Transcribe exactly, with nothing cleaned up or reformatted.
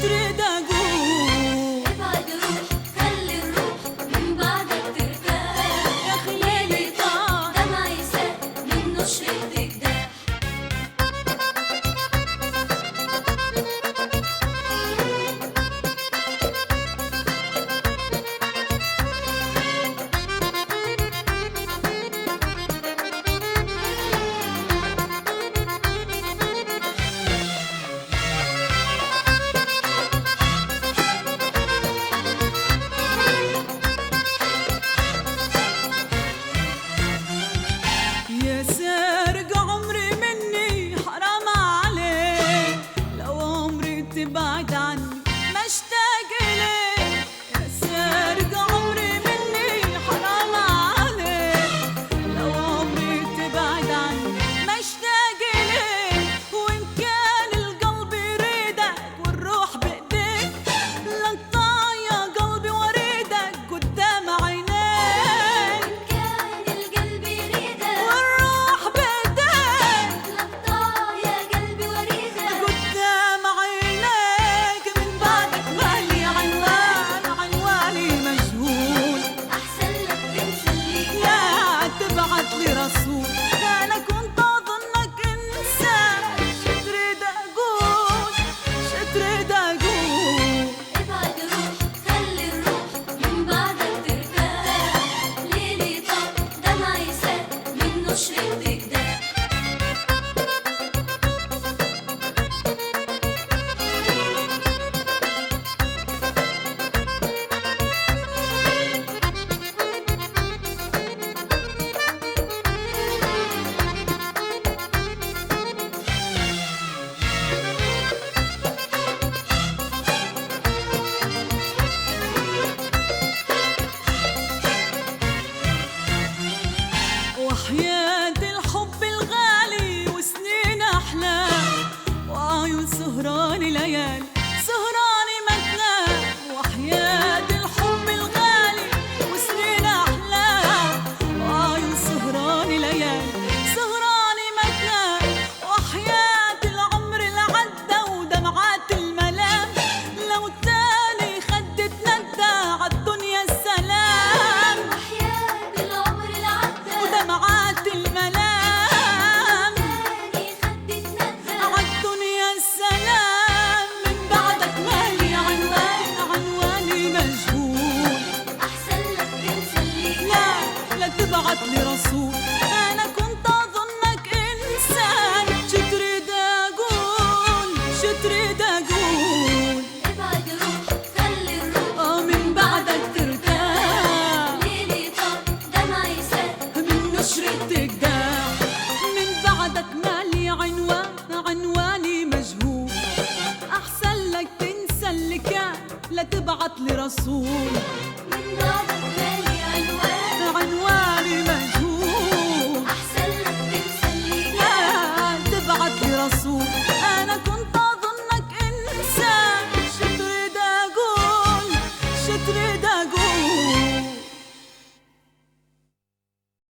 تريد اقول ابعد روح خلي الروح من بعدك ترتاح. يا خليلي طاح دمعي سال من نشرتك داح. يا سارق عمري مني حرام عليك، لو عمري تبعد عني ما اشتاق إليك. يا سارق عمري مني حرام عليك، لو عمري تبعد عني ما اشتاق إليك. وإن كان القلب يريدك والروح بإيديك، لقطع يا قلبي واريدك قدام عينيك. كان القلب يريدك والروح بإيديك لقطة يا قلبي وريدك. قدام عينيك. من بعدك مالي عنوان، عنواني مجهول. أحسن لك تنسى اللي لا تبعت لي رسول، أنا كنت أظنك إنسان. شو تريد أقول، شو تريد أقول. ابعد روح خلي الروح من بعدك ترتاح. ليلي طار دمعي سال من نشرتك داح. وحياة الحب الغالي وسنين أحلام، وعيون سهراني ليالي سهراني ما تنام. وحياة الحب الغالي وسنين أحلام، وعيون سهراني ليالي سهراني ما تنام. وحياة العمر العدى ودمعات الملام، لو تاني خد تندى عالدنيا السلام. وحياة العمر العدى ودمعات الملام تاني خدي تندى. عالدنيا السلام. من بعدك مالي عنوان، عنواني مجهول. أحسن لك تنسى اللي لا لا تبعت لي رسول، أنا كنت أظنك إنسان. شو تريد أقول، شو تريد أقول. ابعد روح خلي الروح آه من بعدك ترتاح، ليلي طار دمعي سال من نشرتك داح. من بعدك مالي عنوان، عنواني مجهول. أحسن لك تنسى اللي كان، لا تبعت لي رسول. من بعدك